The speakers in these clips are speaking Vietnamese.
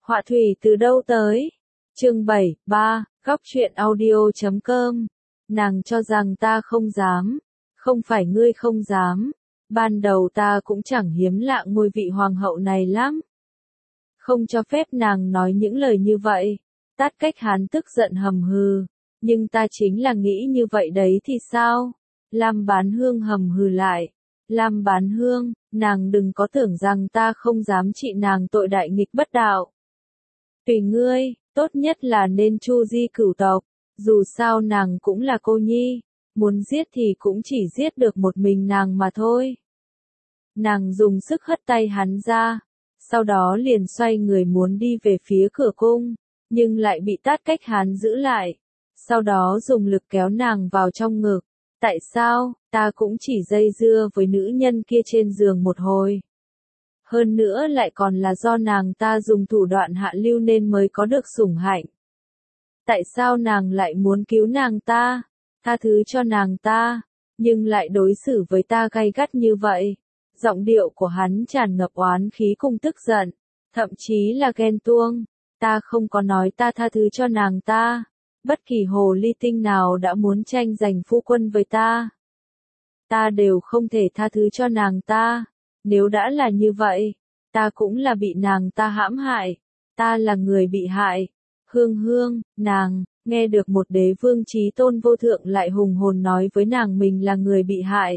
Họa thủy từ đâu tới? Chương 73, góc truyện audio.com. Nàng cho rằng ta không dám. Không phải ngươi không dám. Ban đầu ta cũng chẳng hiếm lạ ngôi vị hoàng hậu này lắm. Không cho phép nàng nói những lời như vậy. Tát Cách Hán tức giận hầm hừ. Nhưng ta chính là nghĩ như vậy đấy thì sao? Lam Bán Hương hầm hừ lại. Lam Bán Hương, nàng đừng có tưởng rằng ta không dám trị nàng tội đại nghịch bất đạo. Tùy ngươi, tốt nhất là nên chu di cửu tộc, dù sao nàng cũng là cô nhi, muốn giết thì cũng chỉ giết được một mình nàng mà thôi. Nàng dùng sức hất tay hắn ra, sau đó liền xoay người muốn đi về phía cửa cung, nhưng lại bị Tát Cách Hán giữ lại, sau đó dùng lực kéo nàng vào trong ngực. Tại sao, ta cũng chỉ dây dưa với nữ nhân kia trên giường một hồi. Hơn nữa lại còn là do nàng ta dùng thủ đoạn hạ lưu nên mới có được sủng hạnh. Tại sao nàng lại muốn cứu nàng ta, tha thứ cho nàng ta, nhưng lại đối xử với ta gay gắt như vậy? Giọng điệu của hắn tràn ngập oán khí cùng tức giận, thậm chí là ghen tuông. Ta không có nói ta tha thứ cho nàng ta. Bất kỳ hồ ly tinh nào đã muốn tranh giành phu quân với ta, ta đều không thể tha thứ cho nàng ta. Nếu đã là như vậy, ta cũng là bị nàng ta hãm hại, ta là người bị hại. Hương Hương, nàng, nghe được một đế vương chí tôn vô thượng lại hùng hồn nói với nàng mình là người bị hại.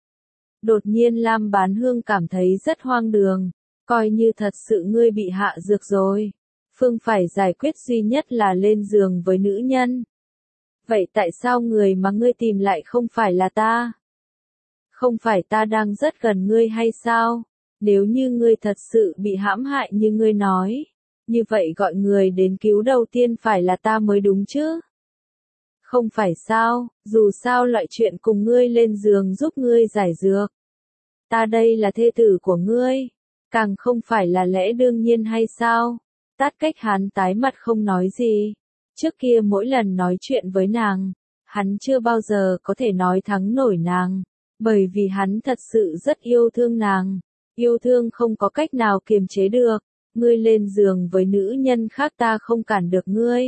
Đột nhiên Lam Bán Hương cảm thấy rất hoang đường, coi như thật sự ngươi bị hạ dược rồi. Phương phải giải quyết duy nhất là lên giường với nữ nhân. Vậy tại sao người mà ngươi tìm lại không phải là ta? Không phải ta đang rất gần ngươi hay sao? Nếu như ngươi thật sự bị hãm hại như ngươi nói, như vậy gọi người đến cứu đầu tiên phải là ta mới đúng chứ? Không phải sao, dù sao loại chuyện cùng ngươi lên giường giúp ngươi giải dược. Ta đây là thê tử của ngươi, càng không phải là lẽ đương nhiên hay sao? Tát Cách Hán tái mặt không nói gì. Trước kia mỗi lần nói chuyện với nàng, hắn chưa bao giờ có thể nói thắng nổi nàng, bởi vì hắn thật sự rất yêu thương nàng, yêu thương không có cách nào kiềm chế được. Ngươi lên giường với nữ nhân khác ta không cản được ngươi.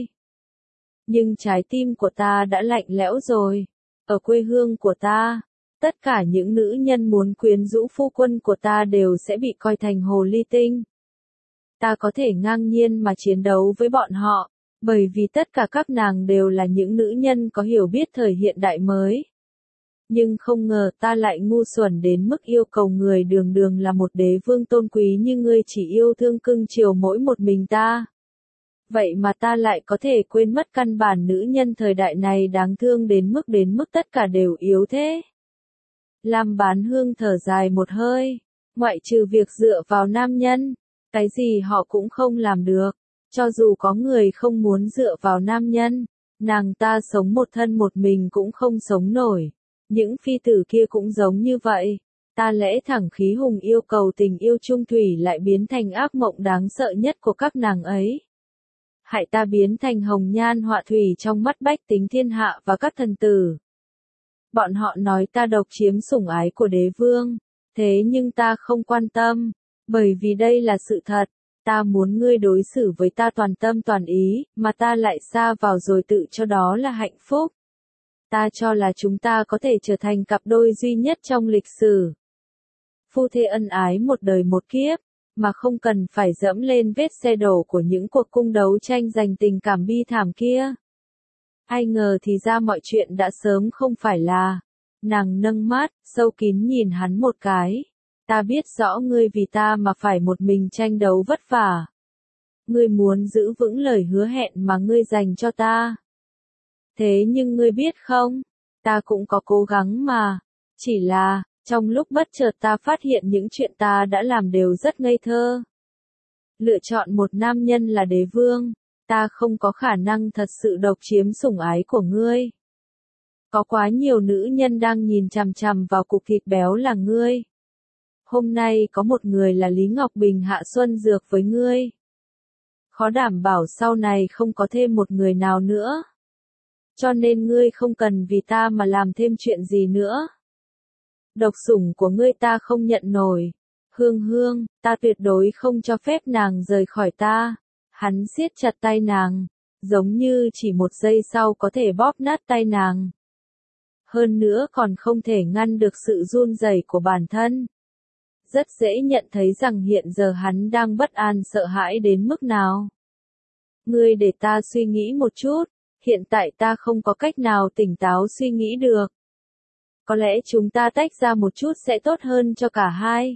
Nhưng trái tim của ta đã lạnh lẽo rồi. Ở quê hương của ta, tất cả những nữ nhân muốn quyến rũ phu quân của ta đều sẽ bị coi thành hồ ly tinh. Ta có thể ngang nhiên mà chiến đấu với bọn họ, bởi vì tất cả các nàng đều là những nữ nhân có hiểu biết thời hiện đại mới. Nhưng không ngờ ta lại ngu xuẩn đến mức yêu cầu người đường đường là một đế vương tôn quý như ngươi chỉ yêu thương cưng chiều mỗi một mình ta. Vậy mà ta lại có thể quên mất căn bản nữ nhân thời đại này đáng thương đến mức tất cả đều yếu thế. Lam Bán Hương thở dài một hơi, ngoại trừ việc dựa vào nam nhân, cái gì họ cũng không làm được. Cho dù có người không muốn dựa vào nam nhân, nàng ta sống một thân một mình cũng không sống nổi. Những phi tử kia cũng giống như vậy. Ta lẽ thẳng khí hùng yêu cầu tình yêu chung thủy lại biến thành ác mộng đáng sợ nhất của các nàng ấy. Hại ta biến thành hồng nhan họa thủy trong mắt bách tính thiên hạ và các thần tử. Bọn họ nói ta độc chiếm sủng ái của đế vương, thế nhưng ta không quan tâm, bởi vì đây là sự thật. Ta muốn ngươi đối xử với ta toàn tâm toàn ý, mà ta lại sa vào rồi tự cho đó là hạnh phúc. Ta cho là chúng ta có thể trở thành cặp đôi duy nhất trong lịch sử. Phu thê ân ái một đời một kiếp, mà không cần phải dẫm lên vết xe đổ của những cuộc cung đấu tranh giành tình cảm bi thảm kia. Ai ngờ thì ra mọi chuyện đã sớm không phải là. Nàng nâng mắt, sâu kín nhìn hắn một cái. Ta biết rõ ngươi vì ta mà phải một mình tranh đấu vất vả. Ngươi muốn giữ vững lời hứa hẹn mà ngươi dành cho ta. Thế nhưng ngươi biết không, ta cũng có cố gắng mà. Chỉ là, trong lúc bất chợt ta phát hiện những chuyện ta đã làm đều rất ngây thơ. Lựa chọn một nam nhân là đế vương, ta không có khả năng thật sự độc chiếm sủng ái của ngươi. Có quá nhiều nữ nhân đang nhìn chằm chằm vào cục thịt béo là ngươi. Hôm nay có một người là Lý Ngọc Bình hạ xuân dược với ngươi. Khó đảm bảo sau này không có thêm một người nào nữa. Cho nên ngươi không cần vì ta mà làm thêm chuyện gì nữa. Độc sủng của ngươi ta không nhận nổi. Hương Hương, ta tuyệt đối không cho phép nàng rời khỏi ta. Hắn siết chặt tay nàng, giống như chỉ một giây sau có thể bóp nát tay nàng. Hơn nữa còn không thể ngăn được sự run rẩy của bản thân. Rất dễ nhận thấy rằng hiện giờ hắn đang bất an sợ hãi đến mức nào. Ngươi để ta suy nghĩ một chút, hiện tại ta không có cách nào tỉnh táo suy nghĩ được. Có lẽ chúng ta tách ra một chút sẽ tốt hơn cho cả hai.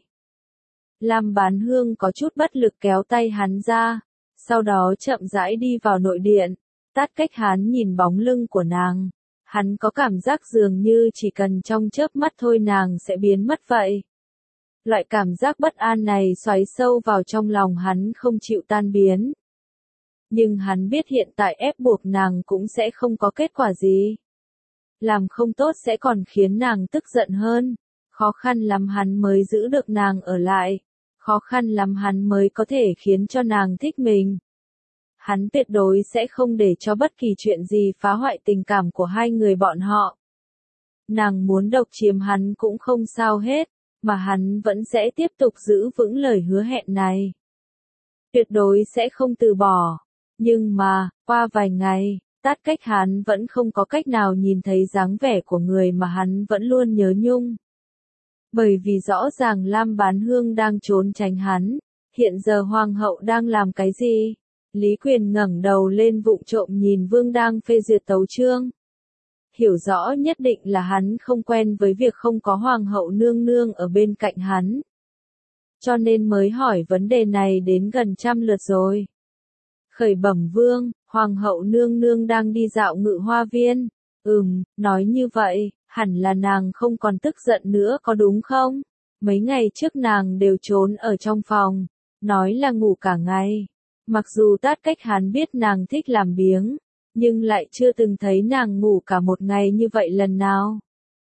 Lam Bán Hương có chút bất lực kéo tay hắn ra, sau đó chậm rãi đi vào nội điện. Tát Cách Hán nhìn bóng lưng của nàng, hắn có cảm giác dường như chỉ cần trong chớp mắt thôi nàng sẽ biến mất vậy. Loại cảm giác bất an này xoáy sâu vào trong lòng hắn không chịu tan biến. Nhưng hắn biết hiện tại ép buộc nàng cũng sẽ không có kết quả gì. Làm không tốt sẽ còn khiến nàng tức giận hơn. Khó khăn lắm hắn mới giữ được nàng ở lại. Khó khăn lắm hắn mới có thể khiến cho nàng thích mình. Hắn tuyệt đối sẽ không để cho bất kỳ chuyện gì phá hoại tình cảm của hai người bọn họ. Nàng muốn độc chiếm hắn cũng không sao hết, mà hắn vẫn sẽ tiếp tục giữ vững lời hứa hẹn này. Tuyệt đối sẽ không từ bỏ. Nhưng mà, qua vài ngày, Tát Cách Hán vẫn không có cách nào nhìn thấy dáng vẻ của người mà hắn vẫn luôn nhớ nhung. Bởi vì rõ ràng Lam Bán Hương đang trốn tránh hắn, hiện giờ Hoàng hậu đang làm cái gì? Lý Quyền ngẩng đầu lên vụng trộm nhìn Vương đang phê duyệt tấu chương. Hiểu rõ nhất định là hắn không quen với việc không có Hoàng hậu nương nương ở bên cạnh hắn. Cho nên mới hỏi vấn đề này đến gần 100 lượt rồi. Khởi bẩm Vương, Hoàng hậu nương nương đang đi dạo Ngự Hoa Viên. Nói như vậy, hẳn là nàng không còn tức giận nữa có đúng không? Mấy ngày trước nàng đều trốn ở trong phòng, nói là ngủ cả ngày. Mặc dù Tát Cách Hán biết nàng thích làm biếng, nhưng lại chưa từng thấy nàng ngủ cả một ngày như vậy lần nào.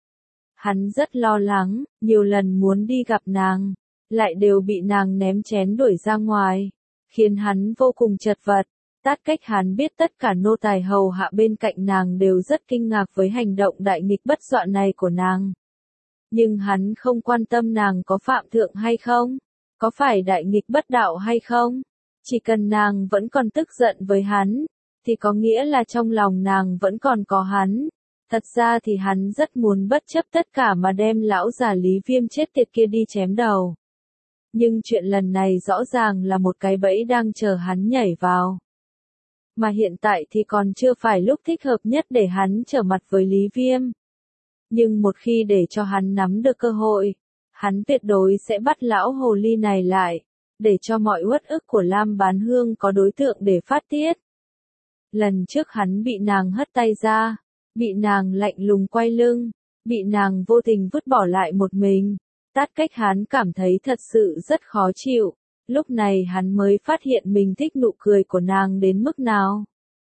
Hắn rất lo lắng, nhiều lần muốn đi gặp nàng, lại đều bị nàng ném chén đuổi ra ngoài, khiến hắn vô cùng chật vật. Tát Cách Hán biết tất cả nô tài hầu hạ bên cạnh nàng đều rất kinh ngạc với hành động đại nghịch bất dọa này của nàng. Nhưng hắn không quan tâm nàng có phạm thượng hay không, có phải đại nghịch bất đạo hay không. Chỉ cần nàng vẫn còn tức giận với hắn, thì có nghĩa là trong lòng nàng vẫn còn có hắn. Thật ra thì hắn rất muốn bất chấp tất cả mà đem lão già Lý Viêm chết tiệt kia đi chém đầu. Nhưng chuyện lần này rõ ràng là một cái bẫy đang chờ hắn nhảy vào. Mà hiện tại thì còn chưa phải lúc thích hợp nhất để hắn trở mặt với Lý Viêm. Nhưng một khi để cho hắn nắm được cơ hội, hắn tuyệt đối sẽ bắt lão hồ ly này lại, để cho mọi uất ức của Lam Bán Hương có đối tượng để phát tiết. Lần trước hắn bị nàng hất tay ra, bị nàng lạnh lùng quay lưng, bị nàng vô tình vứt bỏ lại một mình. Tát Cách Hán cảm thấy thật sự rất khó chịu, lúc này hắn mới phát hiện mình thích nụ cười của nàng đến mức nào.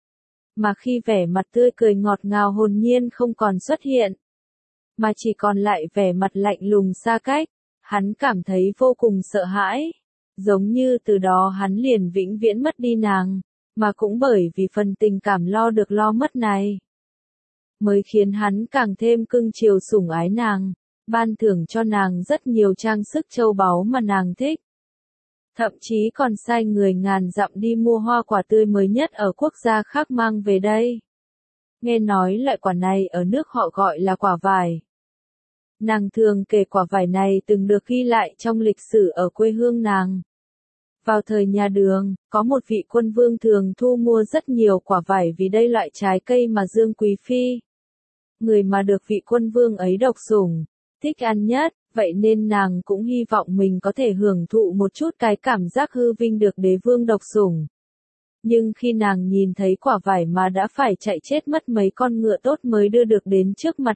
Mà khi vẻ mặt tươi cười ngọt ngào hồn nhiên không còn xuất hiện, mà chỉ còn lại vẻ mặt lạnh lùng xa cách, hắn cảm thấy vô cùng sợ hãi. Giống như từ đó hắn liền vĩnh viễn mất đi nàng, mà cũng bởi vì phần tình cảm lo được lo mất này, mới khiến hắn càng thêm cưng chiều sủng ái nàng, ban thưởng cho nàng rất nhiều trang sức châu báu mà nàng thích. Thậm chí còn sai người ngàn dặm đi mua hoa quả tươi mới nhất ở quốc gia khác mang về đây. Nghe nói loại quả này ở nước họ gọi là quả vải. Nàng thường kể quả vải này từng được ghi lại trong lịch sử ở quê hương nàng. Vào thời nhà Đường, có một vị quân vương thường thu mua rất nhiều quả vải vì đây loại trái cây mà Dương Quý Phi, người mà được vị quân vương ấy độc sủng, thích ăn nhất, vậy nên nàng cũng hy vọng mình có thể hưởng thụ một chút cái cảm giác hư vinh được đế vương độc sủng. Nhưng khi nàng nhìn thấy quả vải mà đã phải chạy chết mất mấy con ngựa tốt mới đưa được đến trước mặt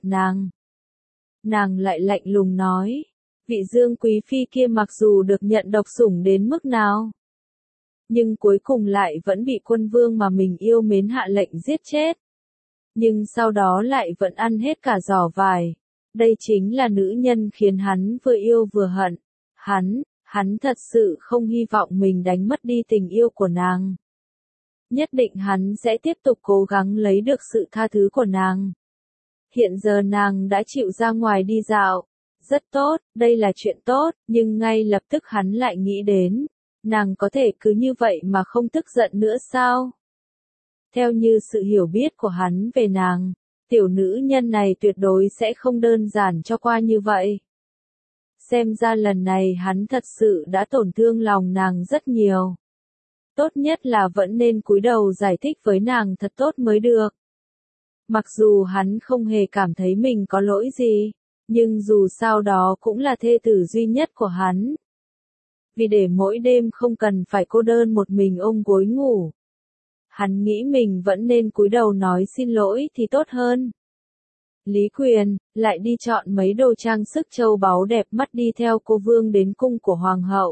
nàng lại lạnh lùng nói, vị Dương Quý Phi kia mặc dù được nhận độc sủng đến mức nào, nhưng cuối cùng lại vẫn bị quân vương mà mình yêu mến hạ lệnh giết chết. Nhưng sau đó lại vẫn ăn hết cả giỏ vải. Đây chính là nữ nhân khiến hắn vừa yêu vừa hận. Hắn thật sự không hy vọng mình đánh mất đi tình yêu của nàng. Nhất định hắn sẽ tiếp tục cố gắng lấy được sự tha thứ của nàng. Hiện giờ nàng đã chịu ra ngoài đi dạo. Rất tốt, đây là chuyện tốt, nhưng ngay lập tức hắn lại nghĩ đến, nàng có thể cứ như vậy mà không tức giận nữa sao? Theo như sự hiểu biết của hắn về nàng, tiểu nữ nhân này tuyệt đối sẽ không đơn giản cho qua như vậy. Xem ra lần này hắn thật sự đã tổn thương lòng nàng rất nhiều. Tốt nhất là vẫn nên cúi đầu giải thích với nàng thật tốt mới được. Mặc dù hắn không hề cảm thấy mình có lỗi gì, nhưng dù sao đó cũng là thê tử duy nhất của hắn. Vì để mỗi đêm không cần phải cô đơn một mình ôm gối ngủ, hắn nghĩ mình vẫn nên cúi đầu nói xin lỗi thì tốt hơn. Lý Quyền lại đi chọn mấy đồ trang sức châu báu đẹp mắt đi theo cô vương đến cung của hoàng hậu.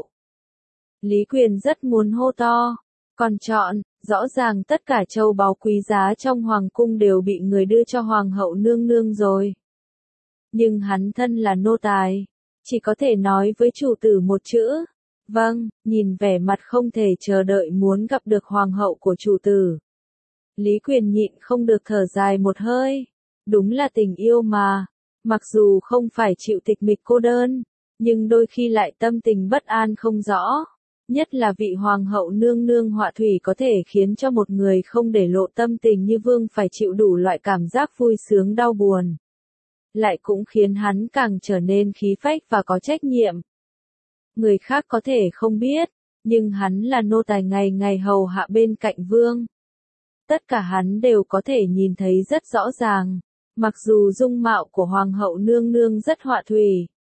Lý Quyền rất muốn hô to, còn chọn, rõ ràng tất cả châu báu quý giá trong hoàng cung đều bị người đưa cho hoàng hậu nương nương rồi. Nhưng hắn thân là nô tài, chỉ có thể nói với chủ tử một chữ, vâng, nhìn vẻ mặt không thể chờ đợi muốn gặp được hoàng hậu của chủ tử. Lý Quyền nhịn không được thở dài một hơi, đúng là tình yêu mà, mặc dù không phải chịu tịch mịch cô đơn, nhưng đôi khi lại tâm tình bất an không rõ. Nhất là vị hoàng hậu nương nương họa thủy có thể khiến cho một người không để lộ tâm tình như vương phải chịu đủ loại cảm giác vui sướng đau buồn. Lại cũng khiến hắn càng trở nên khí phách và có trách nhiệm. Người khác có thể không biết, nhưng hắn là nô tài ngày ngày hầu hạ bên cạnh vương. Tất cả hắn đều có thể nhìn thấy rất rõ ràng, mặc dù dung mạo của hoàng hậu nương nương rất họa thủy.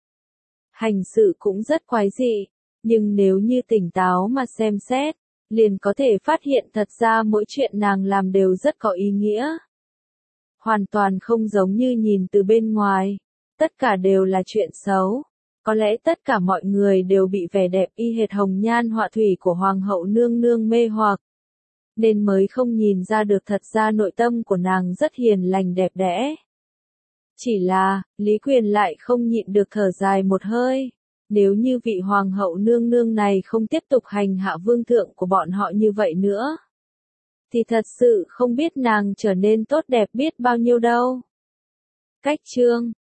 Hành sự cũng rất quái dị. Nhưng nếu như tỉnh táo mà xem xét, liền có thể phát hiện thật ra mỗi chuyện nàng làm đều rất có ý nghĩa. Hoàn toàn không giống như nhìn từ bên ngoài, tất cả đều là chuyện xấu. Có lẽ tất cả mọi người đều bị vẻ đẹp y hệt hồng nhan họa thủy của hoàng hậu nương nương mê hoặc, nên mới không nhìn ra được thật ra nội tâm của nàng rất hiền lành đẹp đẽ. Chỉ là, Lý Quyền lại không nhịn được thở dài một hơi. Nếu như vị hoàng hậu nương nương này không tiếp tục hành hạ vương thượng của bọn họ như vậy nữa, thì thật sự không biết nàng trở nên tốt đẹp biết bao nhiêu đâu. Cách chương